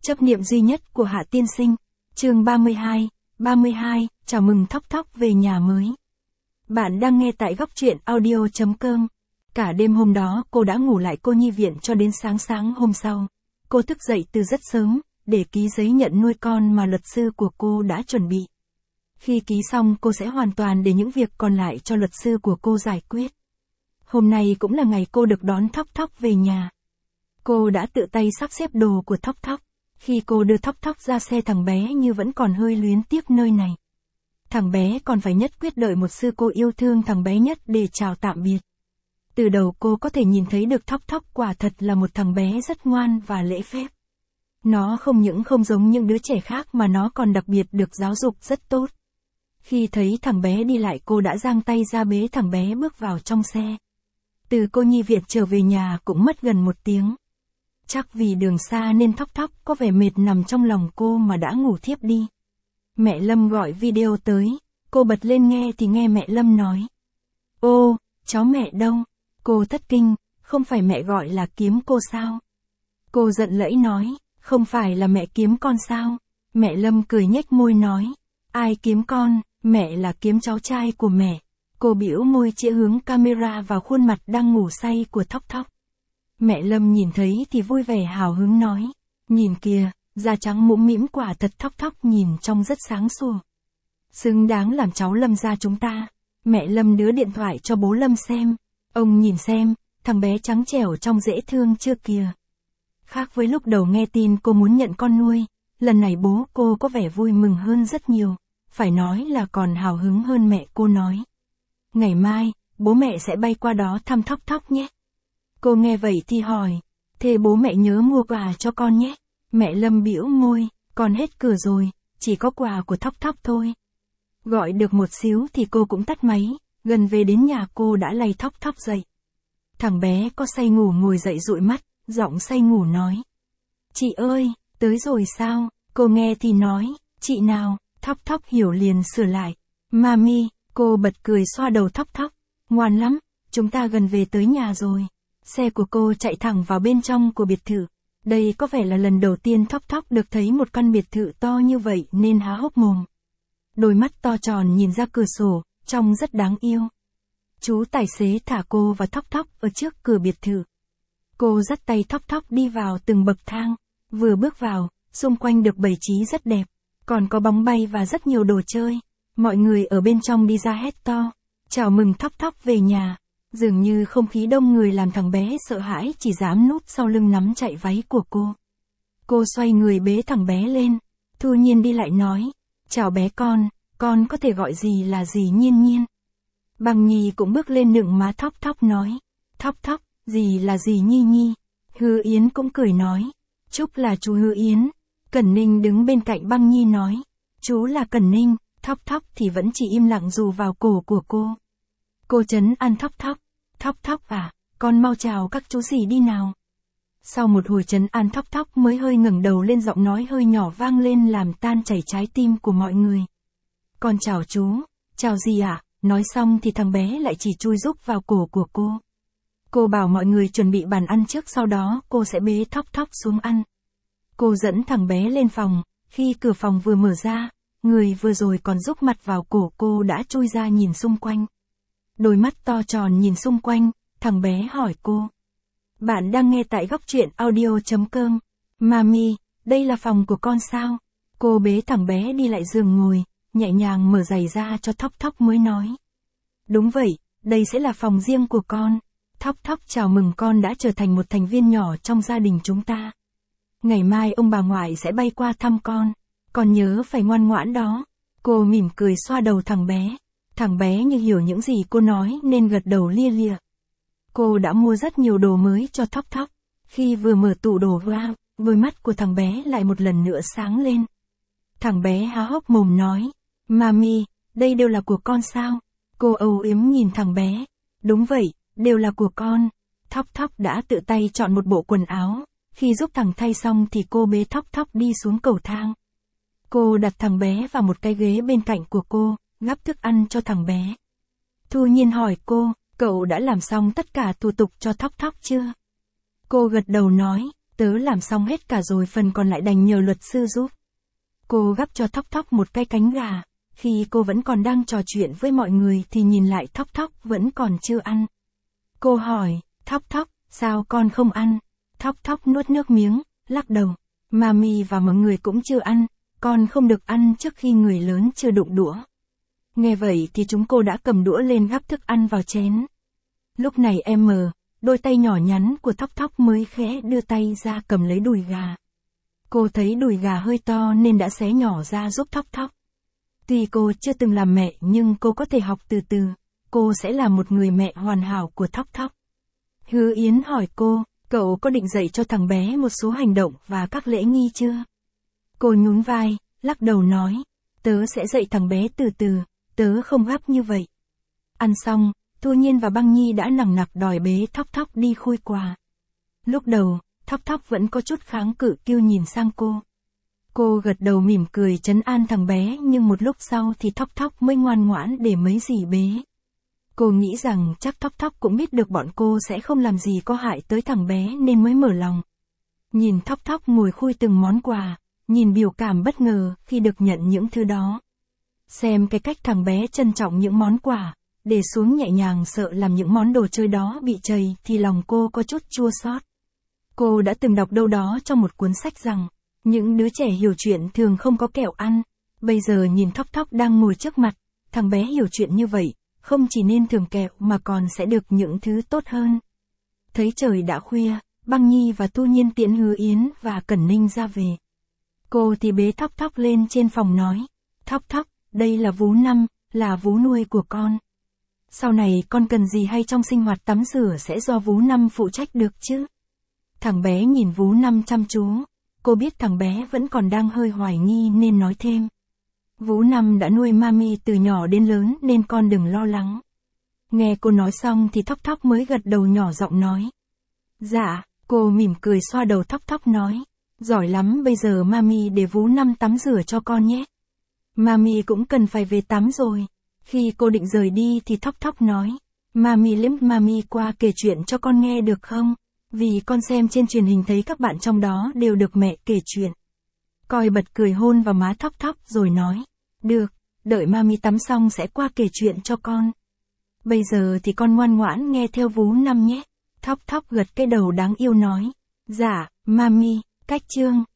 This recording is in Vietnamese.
Chấp niệm duy nhất của Hạ tiên sinh. Chương 32, chào mừng Thóc Thóc về nhà mới. Bạn đang nghe tại góc truyện audio.com. Cả đêm hôm đó cô đã ngủ lại cô nhi viện cho đến sáng hôm sau. Cô thức dậy từ rất sớm, để ký giấy nhận nuôi con mà luật sư của cô đã chuẩn bị. Khi ký xong cô sẽ hoàn toàn để những việc còn lại cho luật sư của cô giải quyết. Hôm nay cũng là ngày cô được đón Thóc Thóc về nhà. Cô đã tự tay sắp xếp đồ của Thóc Thóc. Khi cô đưa Thóc Thóc ra xe, thằng bé như vẫn còn hơi luyến tiếc nơi này. Thằng bé còn phải nhất quyết đợi một sư cô yêu thương thằng bé nhất để chào tạm biệt. Từ đầu cô có thể nhìn thấy được Thóc Thóc quả thật là một thằng bé rất ngoan và lễ phép. Nó không những không giống những đứa trẻ khác mà nó còn đặc biệt được giáo dục rất tốt. Khi thấy thằng bé đi lại, cô đã giang tay ra bế thằng bé bước vào trong xe. Từ cô nhi viện trở về nhà cũng mất gần 1 tiếng. Chắc vì đường xa nên Thóc Thóc có vẻ mệt nằm trong lòng cô mà đã ngủ thiếp đi. Mẹ Lâm gọi video tới, cô bật lên nghe thì nghe mẹ Lâm nói. Ô, cháu mẹ đâu? Cô thất kinh, không phải mẹ gọi là kiếm cô sao? Cô giận lẫy nói, không phải là mẹ kiếm con sao? Mẹ Lâm cười nhếch môi nói, ai kiếm con, mẹ là kiếm cháu trai của mẹ. Cô bĩu môi chĩa hướng camera vào khuôn mặt đang ngủ say của Thóc Thóc. Mẹ Lâm nhìn thấy thì vui vẻ hào hứng nói, nhìn kìa, da trắng mũm mĩm quả thật. Thóc Thóc nhìn trông rất sáng sủa. Xứng đáng làm cháu Lâm gia chúng ta. Mẹ Lâm đưa điện thoại cho bố Lâm xem. Ông nhìn xem, thằng bé trắng trẻo trông dễ thương chưa kìa. Khác với lúc đầu nghe tin cô muốn nhận con nuôi, lần này bố cô có vẻ vui mừng hơn rất nhiều, phải nói là còn hào hứng hơn mẹ cô nói. Ngày mai, bố mẹ sẽ bay qua đó thăm Thóc Thóc nhé. Cô nghe vậy thì hỏi, thế bố mẹ nhớ mua quà cho con nhé. Mẹ Lâm bĩu môi, con hết cửa rồi, chỉ có quà của Thóc Thóc thôi. Gọi được một xíu thì cô cũng tắt máy, gần về đến nhà cô đã lay Thóc Thóc dậy. Thằng bé có say ngủ ngồi dậy dụi mắt, giọng say ngủ nói. Chị ơi, tới rồi sao? Cô nghe thì nói, chị nào? Thóc Thóc hiểu liền sửa lại. Mami, cô bật cười xoa đầu Thóc Thóc. Ngoan lắm, chúng ta gần về tới nhà rồi. Xe của cô chạy thẳng vào bên trong của biệt thự. Đây có vẻ là lần đầu tiên Thóc Thóc được thấy một căn biệt thự to như vậy nên há hốc mồm. Đôi mắt to tròn nhìn ra cửa sổ, trông rất đáng yêu. Chú tài xế thả cô và Thóc Thóc ở trước cửa biệt thự. Cô dắt tay Thóc Thóc đi vào từng bậc thang. Vừa bước vào, xung quanh được bày trí rất đẹp. Còn có bóng bay và rất nhiều đồ chơi. Mọi người ở bên trong đi ra hét to. Chào mừng Thóc Thóc về nhà. Dường như không khí đông người làm thằng bé sợ hãi, chỉ dám núp sau lưng nắm chạy váy của cô. Cô xoay người bế thằng bé lên. Thu Nhiên đi lại nói. Chào bé con có thể gọi gì là gì Nhiên Nhiên. Bằng Nhi cũng bước lên nựng má Thóc Thóc nói. Thóc Thóc, gì là gì Nhi Nhi. Hư Yến cũng cười nói. Chúc là chú Hư Yến. Cẩn Ninh đứng bên cạnh Băng Nhi nói. Chú là Cẩn Ninh. Thóc Thóc thì vẫn chỉ im lặng dù vào cổ của cô. Cô trấn an Thóc Thóc. Thóc Thóc à, con mau chào các chú gì đi nào. Sau một hồi trấn an Thóc Thóc mới hơi ngẩng đầu lên, giọng nói hơi nhỏ vang lên làm tan chảy trái tim của mọi người. Con chào chú, chào gì ạ? Nói xong thì thằng bé lại chỉ chui rúc vào cổ của cô. Cô bảo mọi người chuẩn bị bàn ăn trước, sau đó cô sẽ bế Thóc Thóc xuống ăn. Cô dẫn thằng bé lên phòng, khi cửa phòng vừa mở ra, người vừa rồi còn rúc mặt vào cổ cô đã chui ra nhìn xung quanh. Đôi mắt to tròn nhìn xung quanh, thằng bé hỏi cô. Bạn đang nghe tại góc truyện audio.com. Mami, đây là phòng của con sao? Cô bế thằng bé đi lại giường ngồi, nhẹ nhàng mở giày ra cho Thóc Thóc mới nói. Đúng vậy, đây sẽ là phòng riêng của con. Thóc Thóc chào mừng con đã trở thành một thành viên nhỏ trong gia đình chúng ta. Ngày mai ông bà ngoại sẽ bay qua thăm con nhớ phải ngoan ngoãn đó. Cô mỉm cười xoa đầu thằng bé. Thằng bé như hiểu những gì cô nói nên gật đầu lia lịa. Cô đã mua rất nhiều đồ mới cho Thóc Thóc. Khi vừa mở tủ đồ ra, đôi mắt của thằng bé lại một lần nữa sáng lên. Thằng bé há hốc mồm nói. Mami, đây đều là của con sao? Cô âu yếm nhìn thằng bé. Đúng vậy, đều là của con. Thóc Thóc đã tự tay chọn một bộ quần áo. Khi giúp thằng thay xong thì cô bế Thóc Thóc đi xuống cầu thang. Cô đặt thằng bé vào một cái ghế bên cạnh của cô, gắp thức ăn cho thằng bé. Thu Nhiên hỏi cô, cậu đã làm xong tất cả thủ tục cho Thóc Thóc chưa? Cô gật đầu nói, tớ làm xong hết cả rồi, phần còn lại đành nhờ luật sư giúp. Cô gắp cho Thóc Thóc một cái cánh gà, khi cô vẫn còn đang trò chuyện với mọi người thì nhìn lại Thóc Thóc vẫn còn chưa ăn. Cô hỏi, Thóc Thóc, sao con không ăn? Thóc Thóc nuốt nước miếng, lắc đầu. Mami và mọi người cũng chưa ăn, con không được ăn trước khi người lớn chưa đụng đũa. Nghe vậy thì chúng cô đã cầm đũa lên gắp thức ăn vào chén. Lúc này đôi tay nhỏ nhắn của Thóc Thóc mới khẽ đưa tay ra cầm lấy đùi gà. Cô thấy đùi gà hơi to nên đã xé nhỏ ra giúp Thóc Thóc. Tuy cô chưa từng làm mẹ nhưng cô có thể học từ từ, cô sẽ là một người mẹ hoàn hảo của Thóc Thóc. Hứa Yến hỏi cô, cậu có định dạy cho thằng bé một số hành động và các lễ nghi chưa? Cô nhún vai, lắc đầu nói, tớ sẽ dạy thằng bé từ từ, tớ không gấp như vậy. Ăn xong, Thu Nhiên và Băng Nhi đã nằng nặc đòi bế Thóc Thóc đi khui quà. Lúc đầu, Thóc Thóc vẫn có chút kháng cự kêu nhìn sang cô. Cô gật đầu mỉm cười trấn an thằng bé nhưng một lúc sau thì Thóc Thóc mới ngoan ngoãn để mấy dì bế. Cô nghĩ rằng chắc Thóc Thóc cũng biết được bọn cô sẽ không làm gì có hại tới thằng bé nên mới mở lòng. Nhìn Thóc Thóc ngồi khui từng món quà, nhìn biểu cảm bất ngờ khi được nhận những thứ đó. Xem cái cách thằng bé trân trọng những món quà, để xuống nhẹ nhàng sợ làm những món đồ chơi đó bị chày thì lòng cô có chút chua xót. Cô đã từng đọc đâu đó trong một cuốn sách rằng, những đứa trẻ hiểu chuyện thường không có kẹo ăn. Bây giờ nhìn Thóc Thóc đang ngồi trước mặt, thằng bé hiểu chuyện như vậy, không chỉ nên thưởng kẹo mà còn sẽ được những thứ tốt hơn. Thấy trời đã khuya, Băng Nhi và Thu Nhiên tiễn Hứa Yến và Cẩn Ninh ra về. Cô thì bế Thóc Thóc lên trên phòng nói, Thóc Thóc, đây là vú Năm, là vú nuôi của con. Sau này con cần gì hay trong sinh hoạt tắm rửa sẽ do vú Năm phụ trách được chứ? Thằng bé nhìn vú Năm chăm chú, cô biết thằng bé vẫn còn đang hơi hoài nghi nên nói thêm. Vú Năm đã nuôi Mami từ nhỏ đến lớn nên con đừng lo lắng. Nghe cô nói xong thì Thóc Thóc mới gật đầu nhỏ giọng nói. Dạ, cô mỉm cười xoa đầu Thóc Thóc nói. Giỏi lắm, bây giờ Mami để vú Năm tắm rửa cho con nhé. Mami cũng cần phải về tắm rồi. Khi cô định rời đi thì Thóc Thóc nói. Mami liếm Mami qua kể chuyện cho con nghe được không? Vì con xem trên truyền hình thấy các bạn trong đó đều được mẹ kể chuyện. Coi bật cười hôn vào má Thóc Thóc rồi nói. Được, đợi Mami tắm xong sẽ qua kể chuyện cho con. Bây giờ thì con ngoan ngoãn nghe theo vú Năm nhé. Thóc Thóc gật cái đầu đáng yêu nói. Dạ, Mami, cách chương.